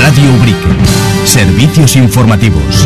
Radio Ubrique. Servicios informativos.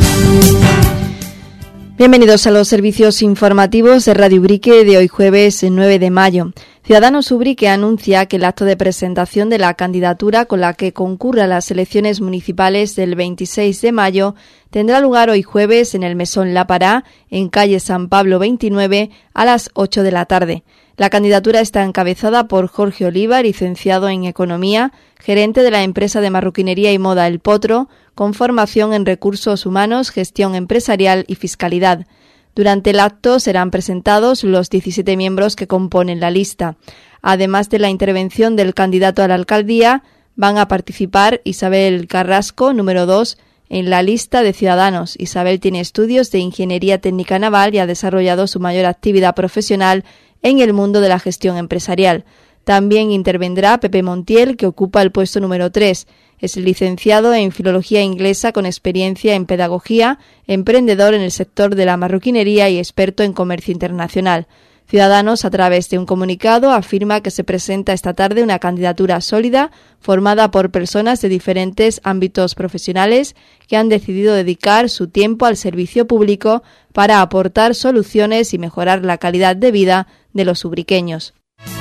Bienvenidos a los servicios informativos de Radio Ubrique de hoy jueves 9 de mayo. Ciudadanos Ubrique anuncia que el acto de presentación de la candidatura con la que concurra a las elecciones municipales del 26 de mayo tendrá lugar hoy jueves en el Mesón La Pará, en calle San Pablo 29, a las 8 de la tarde. La candidatura está encabezada por Jorge Oliva, licenciado en Economía, gerente de la empresa de marroquinería y moda El Potro, con formación en recursos humanos, gestión empresarial y fiscalidad. Durante el acto serán presentados los 17 miembros que componen la lista. Además de la intervención del candidato a la alcaldía, van a participar Isabel Carrasco, número 2, en la lista de Ciudadanos. Isabel tiene estudios de Ingeniería Técnica Naval y ha desarrollado su mayor actividad profesional en el mundo de la gestión empresarial. También intervendrá Pepe Montiel, que ocupa el puesto número 3. Es licenciado en Filología Inglesa con experiencia en Pedagogía, emprendedor en el sector de la marroquinería y experto en comercio internacional. Ciudadanos, a través de un comunicado, afirma que se presenta esta tarde una candidatura sólida formada por personas de diferentes ámbitos profesionales que han decidido dedicar su tiempo al servicio público para aportar soluciones y mejorar la calidad de vida de los ubriqueños.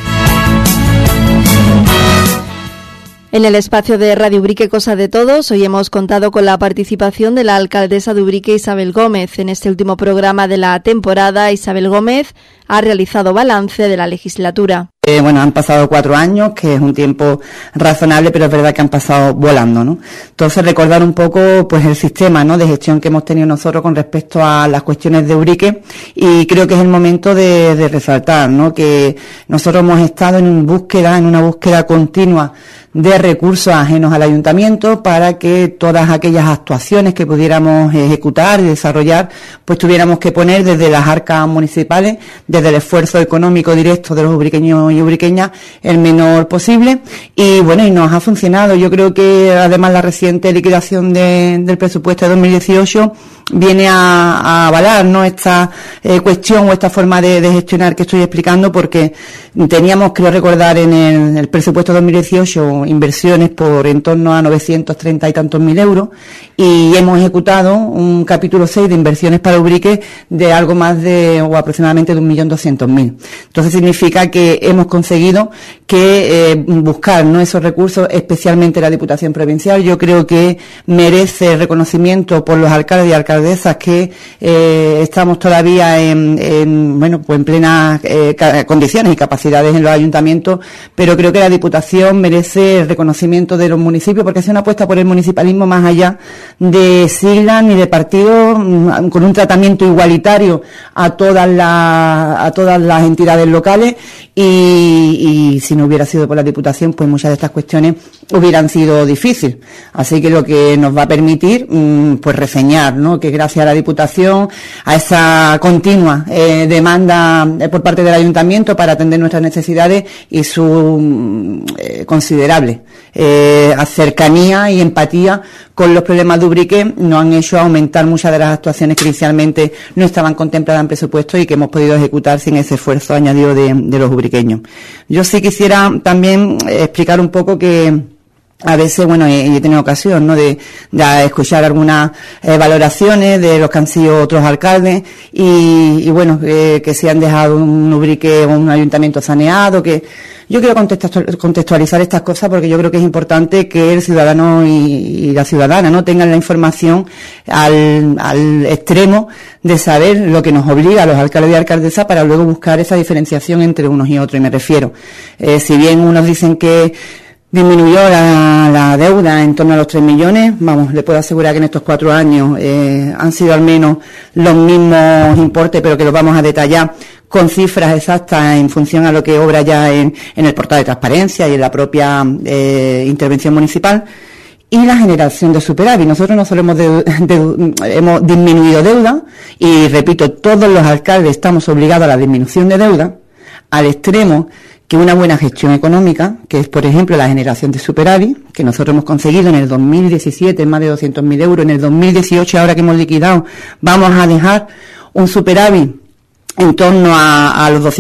En el espacio de Radio Ubrique Cosa de Todos, hoy hemos contado con la participación de la alcaldesa de Ubrique, Isabel Gómez. En este último programa de la temporada, Isabel Gómez ha realizado balance de la legislatura. Han pasado 4 años, que es un tiempo razonable, pero es verdad que han pasado volando, ¿no? Entonces, recordar un poco, pues, el sistema, ¿no?, de gestión que hemos tenido nosotros con respecto a las cuestiones de Ubrique, y creo que es el momento de resaltar, ¿no?, que nosotros hemos estado en una búsqueda continua de recursos ajenos al ayuntamiento para que todas aquellas actuaciones que pudiéramos ejecutar y desarrollar, pues tuviéramos que poner desde las arcas municipales, desde el esfuerzo económico directo de los ubriqueños y ubriqueñas, el menor posible, y nos ha funcionado. Yo creo que además la reciente liquidación del presupuesto de 2018 viene a avalar, ¿no?, esta cuestión o esta forma de gestionar que estoy explicando, porque teníamos, creo recordar, en el presupuesto 2018 inversiones por en torno a 930 y tantos mil euros, y hemos ejecutado un capítulo 6 de inversiones para Ubrique de algo más de, o aproximadamente de 1.200.000. Entonces significa que hemos conseguido que buscar, ¿no?, esos recursos, especialmente la Diputación Provincial. Yo creo que merece reconocimiento por los alcaldes y alcaldesas que estamos todavía en plenas condiciones y capacidades en los ayuntamientos, pero creo que la Diputación merece el reconocimiento de los municipios, porque es una apuesta por el municipalismo más allá de siglas ni de partidos, con un tratamiento igualitario a todas las entidades locales, y si no hubiera sido por la Diputación, pues muchas de estas cuestiones hubieran sido difíciles. Así que lo que nos va a permitir, pues reseñar, ¿no?, que gracias a la Diputación, a esa continua demanda por parte del Ayuntamiento para atender nuestras necesidades y su considerable cercanía y empatía con los problemas de Ubrique, nos han hecho aumentar muchas de las actuaciones que inicialmente no estaban contempladas en presupuesto y que hemos podido ejecutar sin ese esfuerzo añadido de los ubriqueños. Yo sí quisiera también explicar un poco que a veces, he tenido ocasión, ¿no?, de escuchar algunas valoraciones de los que han sido otros alcaldes que se han dejado un Ubrique o un ayuntamiento saneado, que yo quiero contextualizar estas cosas, porque yo creo que es importante que el ciudadano y la ciudadana, ¿no?, tengan la información al extremo de saber lo que nos obliga a los alcaldes y alcaldesas para luego buscar esa diferenciación entre unos y otros. Y me refiero, si bien unos dicen que disminuyó la deuda en torno a los 3 millones, le puedo asegurar que en estos 4 años han sido al menos los mismos importes, pero que los vamos a detallar con cifras exactas en función a lo que obra ya en el portal de transparencia y en la propia intervención municipal. Y la generación de superávit. Nosotros no solo hemos disminuido deuda, y repito, todos los alcaldes estamos obligados a la disminución de deuda, al extremo que una buena gestión económica, que es, por ejemplo, la generación de superávit, que nosotros hemos conseguido en el 2017 más de 200.000 euros, en el 2018, ahora que hemos liquidado, vamos a dejar un superávit en torno a los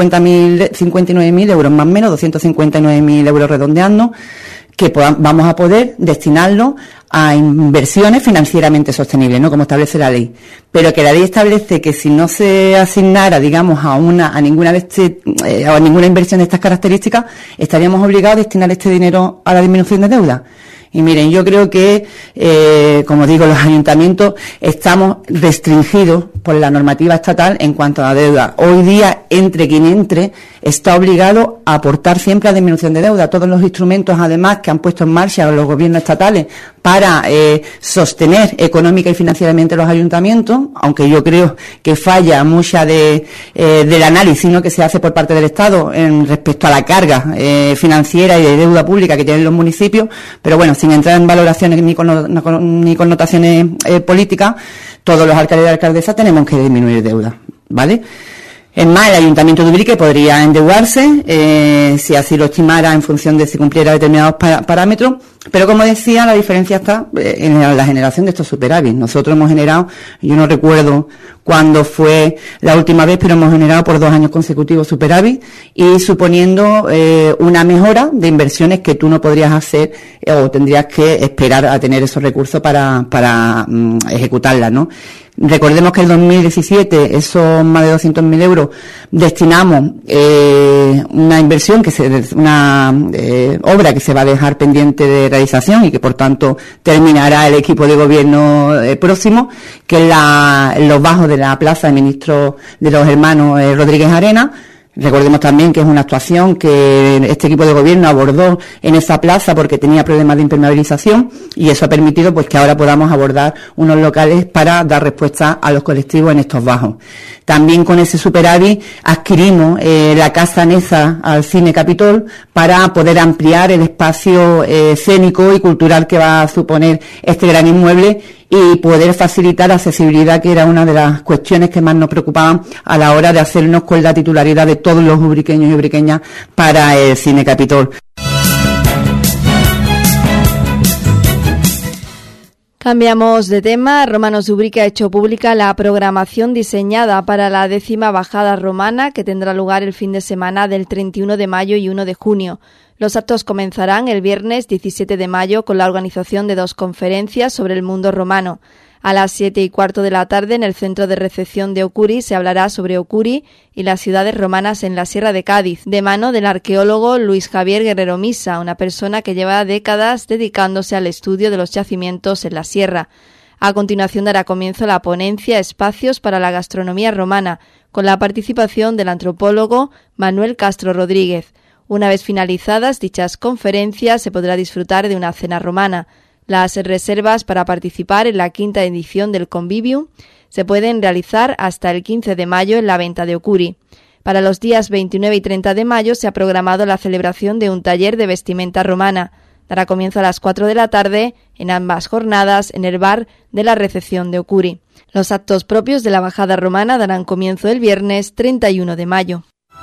59.000 euros, más o menos, 259.000 euros redondeando, que vamos a poder destinarlo a inversiones financieramente sostenibles, ¿no? Como establece la ley. Pero que la ley establece que si no se asignara, digamos, a ninguna inversión de estas características, estaríamos obligados a destinar este dinero a la disminución de deuda. Y miren, yo creo que, como digo, los ayuntamientos estamos restringidos por la normativa estatal en cuanto a la deuda. Hoy día, entre quien entre, está obligado a aportar siempre a disminución de deuda. Todos los instrumentos, además, que han puesto en marcha los gobiernos estatales para sostener económica y financieramente los ayuntamientos, aunque yo creo que falla mucha del análisis, ¿no?, que se hace por parte del Estado en respecto a la carga financiera y de deuda pública que tienen los municipios, pero bueno, sin entrar en valoraciones ni connotaciones políticas, todos los alcaldes y alcaldesas tenemos que disminuir deuda, ¿vale? Es más, el Ayuntamiento de Ubrique podría endeudarse si así lo estimara en función de si cumpliera determinados parámetros, pero como decía, la diferencia está en la generación de estos superávit. Nosotros hemos generado, yo no recuerdo cuándo fue la última vez, pero hemos generado por 2 años consecutivos superávit y suponiendo una mejora de inversiones que tú no podrías hacer o tendrías que esperar a tener esos recursos para ejecutarlas, ¿no? Recordemos que en 2017, esos más de 200.000 euros, destinamos una inversión, una obra que se va a dejar pendiente de realización y que por tanto terminará el equipo de gobierno próximo, que es los bajos de la plaza de ministro de los hermanos Rodríguez Arenas. Recordemos también que es una actuación que este equipo de gobierno abordó en esa plaza porque tenía problemas de impermeabilización y eso ha permitido pues que ahora podamos abordar unos locales para dar respuesta a los colectivos en estos bajos. También con ese superávit adquirimos la casa anexa al Cine Capitol para poder ampliar el espacio escénico y cultural que va a suponer este gran inmueble y poder facilitar la accesibilidad, que era una de las cuestiones que más nos preocupaban a la hora de hacernos con la titularidad de todos los ubriqueños y ubriqueñas para el Cine Capitol. Cambiamos de tema. Romanos Ubrique ha hecho pública la programación diseñada para la 10ª bajada romana que tendrá lugar el fin de semana del 31 de mayo y 1 de junio. Los actos comenzarán el viernes 17 de mayo con la organización de 2 conferencias sobre el mundo romano. A las 7:15 de la tarde, en el centro de recepción de Ocuri, se hablará sobre Ocuri y las ciudades romanas en la Sierra de Cádiz, de mano del arqueólogo Luis Javier Guerrero Misa, una persona que lleva décadas dedicándose al estudio de los yacimientos en la sierra. A continuación dará comienzo la ponencia Espacios para la gastronomía romana, con la participación del antropólogo Manuel Castro Rodríguez. Una vez finalizadas dichas conferencias, se podrá disfrutar de una cena romana. Las reservas para participar en la 5ª edición del Convivium se pueden realizar hasta el 15 de mayo en la venta de Ocuri. Para los días 29 y 30 de mayo se ha programado la celebración de un taller de vestimenta romana. Dará comienzo a las 4 de la tarde en ambas jornadas en el bar de la recepción de Ocuri. Los actos propios de la bajada romana darán comienzo el viernes 31 de mayo.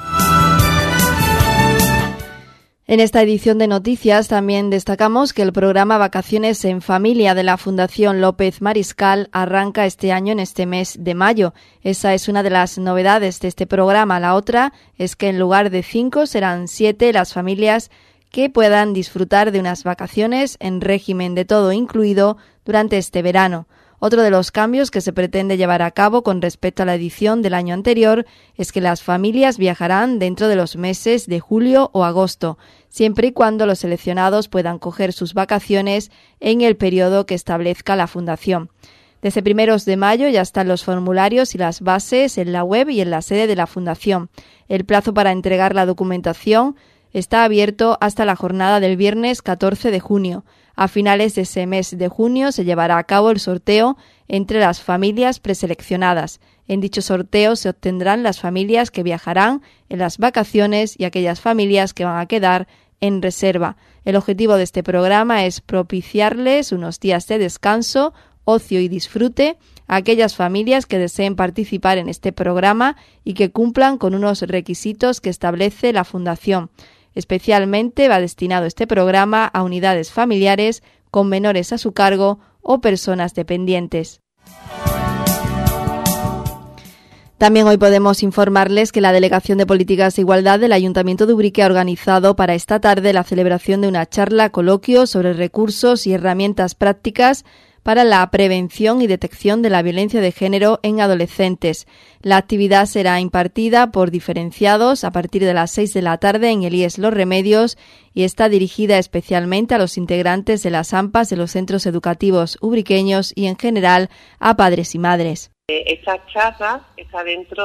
En esta edición de noticias también destacamos que el programa Vacaciones en Familia de la Fundación López Mariscal arranca este año en este mes de mayo. Esa es una de las novedades de este programa. La otra es que en lugar de 5 serán 7 las familias que puedan disfrutar de unas vacaciones en régimen de todo incluido durante este verano. Otro de los cambios que se pretende llevar a cabo con respecto a la edición del año anterior es que las familias viajarán dentro de los meses de julio o agosto, siempre y cuando los seleccionados puedan coger sus vacaciones en el periodo que establezca la Fundación. Desde primeros de mayo ya están los formularios y las bases en la web y en la sede de la Fundación. El plazo para entregar la documentación está abierto hasta la jornada del viernes 14 de junio. A finales de ese mes de junio se llevará a cabo el sorteo entre las familias preseleccionadas. En dicho sorteo se obtendrán las familias que viajarán en las vacaciones y aquellas familias que van a quedar en reserva. El objetivo de este programa es propiciarles unos días de descanso, ocio y disfrute a aquellas familias que deseen participar en este programa y que cumplan con unos requisitos que establece la Fundación. Especialmente va destinado este programa a unidades familiares con menores a su cargo o personas dependientes. También hoy podemos informarles que la Delegación de Políticas de Igualdad del Ayuntamiento de Ubrique ha organizado para esta tarde la celebración de una charla coloquio sobre recursos y herramientas prácticas para la prevención y detección de la violencia de género en adolescentes. La actividad será impartida por diferenciados a partir de las 6 de la tarde en el IES Los Remedios y está dirigida especialmente a los integrantes de las AMPAs de los centros educativos ubriqueños y en general a padres y madres. Esta charla está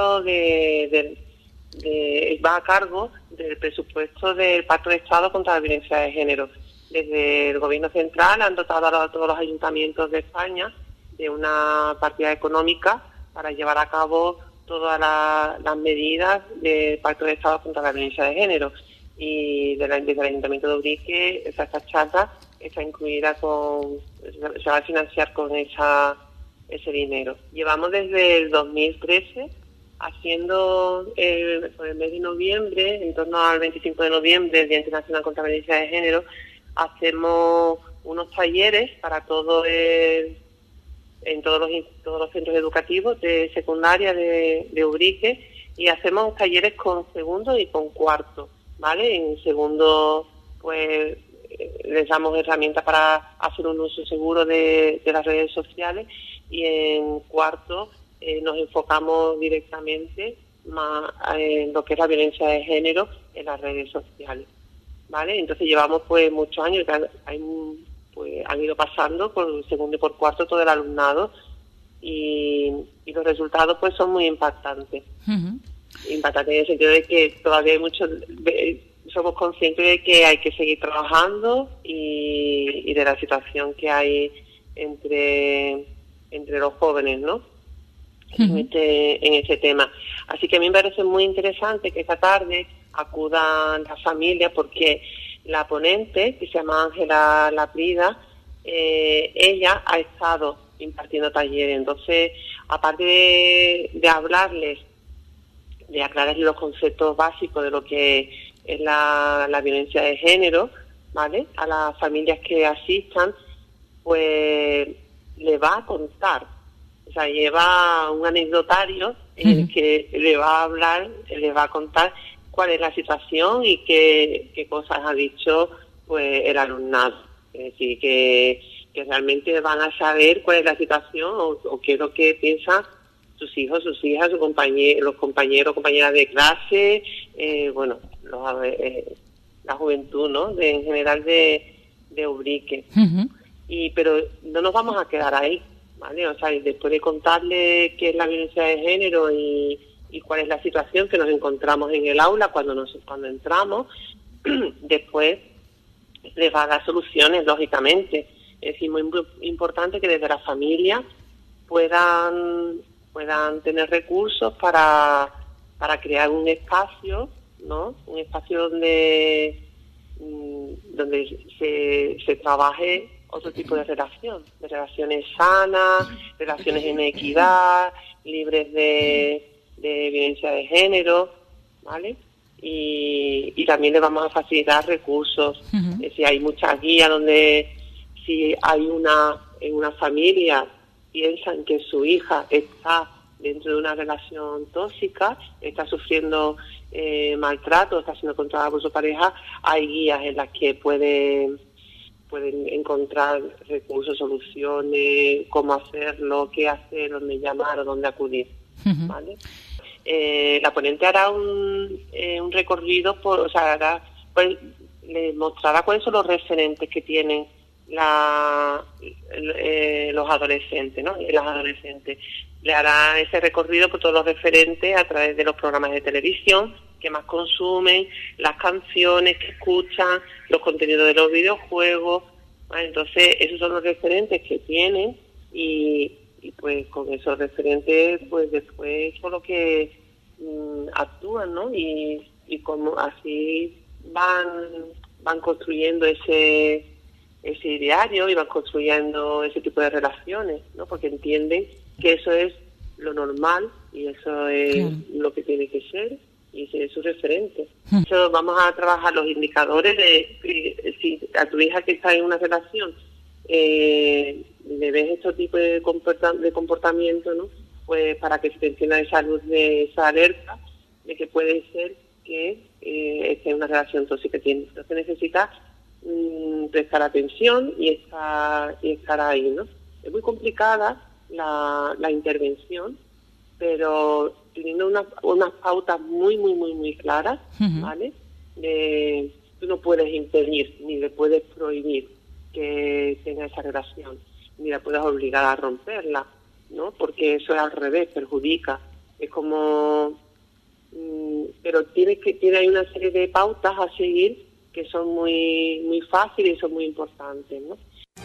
va a cargo del presupuesto del Pacto de Estado contra la Violencia de Género. Desde el Gobierno Central han dotado a todos los ayuntamientos de España de una partida económica para llevar a cabo todas las medidas del Pacto de Estado contra la Violencia de Género. Y desde el Ayuntamiento de Ubrique, esta charla está incluida se va a financiar con ese dinero. Llevamos desde el 2013 haciendo por el mes de noviembre, en torno al 25 de noviembre, el Día Internacional contra la Violencia de Género, hacemos unos talleres para en todos los centros educativos de secundaria de Ubrique, y hacemos talleres con segundo y con cuarto, ¿vale? En segundo, pues les damos herramientas para hacer un uso seguro de las redes sociales, y en cuarto nos enfocamos directamente más en lo que es la violencia de género en las redes sociales, ¿vale? Entonces llevamos pues muchos años, han ido pasando por segundo y por cuarto todo el alumnado, y los resultados pues son muy impactantes. Uh-huh. Impactantes en el sentido de que todavía hay somos conscientes de que hay que seguir trabajando y de la situación que hay entre los jóvenes, ¿no? Uh-huh. en este tema. Así que a mí me parece muy interesante que esta tarde acudan las familias, porque la ponente, que se llama Ángela Laprida, ella ha estado impartiendo talleres. Entonces, aparte de hablarles, de aclararles los conceptos básicos de lo que es la violencia de género, ¿vale?, a las familias que asistan, pues le va a contar, o sea, lleva un anecdotario en el que le va a contar cuál es la situación y qué cosas ha dicho pues el alumnado. Es decir, que realmente van a saber cuál es la situación o qué es lo que piensan sus hijos, sus hijas, los compañeros, compañeras de clase, la juventud, ¿no?, en general de Ubrique. Uh-huh. Pero no nos vamos a quedar ahí, ¿vale? O sea, después de contarle qué es la violencia de género y cuál es la situación que nos encontramos en el aula cuando entramos, después les va a dar soluciones, lógicamente. Es decir, muy importante que desde la familia puedan tener recursos para crear un espacio, ¿no?, un espacio donde se trabaje otro tipo de relaciones sanas, relaciones en equidad, libres de violencia de género, ¿vale? Y también le vamos a facilitar recursos. Uh-huh. Es decir, hay muchas guías donde si hay en una familia piensan que su hija está dentro de una relación tóxica, está sufriendo maltrato, está siendo controlada por su pareja, hay guías en las que pueden encontrar recursos, soluciones, cómo hacerlo, qué hacer, dónde llamar o dónde acudir, uh-huh. ¿Vale? La ponente hará un recorrido le mostrará cuáles son los referentes que tienen los adolescentes, ¿no?, y las adolescentes. Le hará ese recorrido por todos los referentes a través de los programas de televisión que más consumen, las canciones que escuchan, los contenidos de los videojuegos, ¿vale? Entonces esos son los referentes que tienen y pues con esos referentes pues después por lo que actúan, ¿no? Y como así van construyendo ese ideario y van construyendo ese tipo de relaciones, ¿no? Porque entienden que eso es lo normal y eso es lo que tiene que ser y ese es su referente. Eso vamos a trabajar los indicadores de si a tu hija que está en una relación le ves estos tipos de comportamiento, ¿no? pues para que se te encienda esa luz de esa alerta de que puede ser que esté en una relación tóxica que tiene. Entonces necesitas prestar atención y estar ahí, ¿no? Es muy complicada la intervención, pero teniendo unas pautas muy claras, ¿vale? Tú no puedes impedir ni le puedes prohibir que tenga esa relación, ni la puedes obligar a romperla, ¿no? Porque eso es al revés, perjudica. Es como... pero tiene hay una serie de pautas a seguir que son muy fáciles y son muy importantes, ¿no?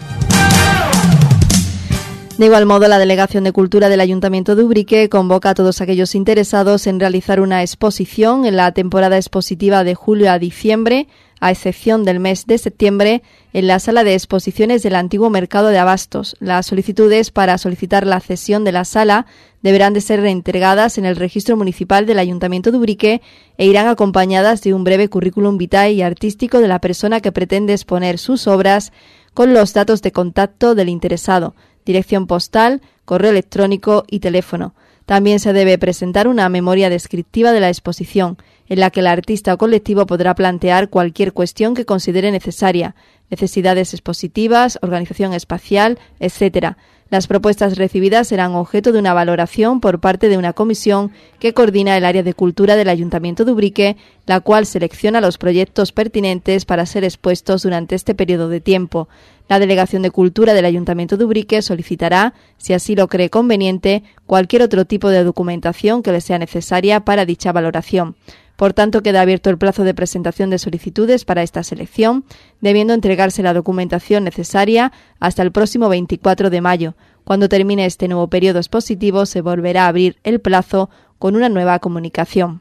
De igual modo, la Delegación de Cultura del Ayuntamiento de Ubrique convoca a todos aquellos interesados en realizar una exposición en la temporada expositiva de julio a diciembre, a excepción del mes de septiembre, en la sala de exposiciones del antiguo mercado de abastos. Las solicitudes para solicitar la cesión de la sala deberán de ser reintegradas en el registro municipal del Ayuntamiento de Ubrique e irán acompañadas de un breve currículum vitae y artístico de la persona que pretende exponer sus obras, con los datos de contacto del interesado, dirección postal, correo electrónico y teléfono. También se debe presentar una memoria descriptiva de la exposición, en la que el artista o colectivo podrá plantear cualquier cuestión que considere necesaria, necesidades expositivas, organización espacial, etc. Las propuestas recibidas serán objeto de una valoración por parte de una comisión que coordina el área de cultura del Ayuntamiento de Ubrique, la cual selecciona los proyectos pertinentes para ser expuestos durante este periodo de tiempo. La Delegación de Cultura del Ayuntamiento de Ubrique solicitará, si así lo cree conveniente, cualquier otro tipo de documentación que le sea necesaria para dicha valoración. Por tanto, queda abierto el plazo de presentación de solicitudes para esta selección, debiendo entregarse la documentación necesaria hasta el próximo 24 de mayo. Cuando termine este nuevo periodo expositivo, se volverá a abrir el plazo con una nueva comunicación.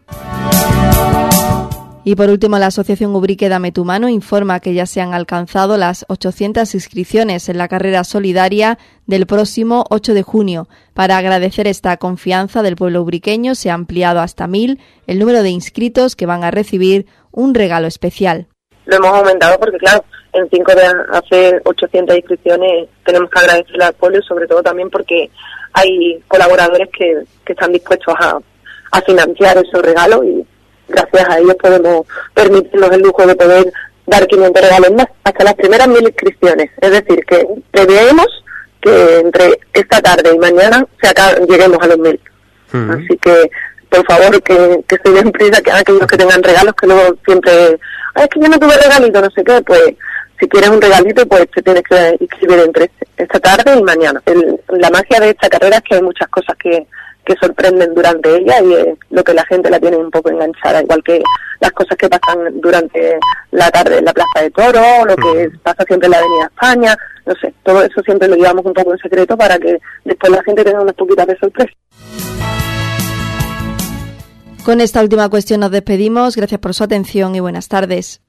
Y por último, la Asociación Ubrique Dame tu Mano informa que ya se han alcanzado las 800 inscripciones en la carrera solidaria del próximo 8 de junio. Para agradecer esta confianza del pueblo ubriqueño, se ha ampliado hasta 1000 el número de inscritos que van a recibir un regalo especial. Lo hemos aumentado porque, claro, en 5 días hacer 800 inscripciones tenemos que agradecerle al pueblo y sobre todo también porque hay colaboradores que están dispuestos a financiar esos regalos y gracias a ellos podemos permitirnos el lujo de poder dar 500 regalos más hasta las primeras 1000 inscripciones. Es decir, que preveemos que entre esta tarde y mañana lleguemos a los 1000. Así que, por favor, que se den prisa, que aquellos que tengan regalos, que luego siempre, es que yo no tuve regalito, no sé qué, pues si quieres un regalito, pues te tienes que inscribir entre esta tarde y mañana. La magia de esta carrera es que hay muchas cosas que sorprenden durante ella y es lo que la gente la tiene un poco enganchada, igual que las cosas que pasan durante la tarde en la Plaza de Toros, lo que pasa siempre en la Avenida España, no sé, todo eso siempre lo llevamos un poco en secreto para que después la gente tenga unas poquitas de sorpresa. Con esta última cuestión nos despedimos, gracias por su atención y buenas tardes.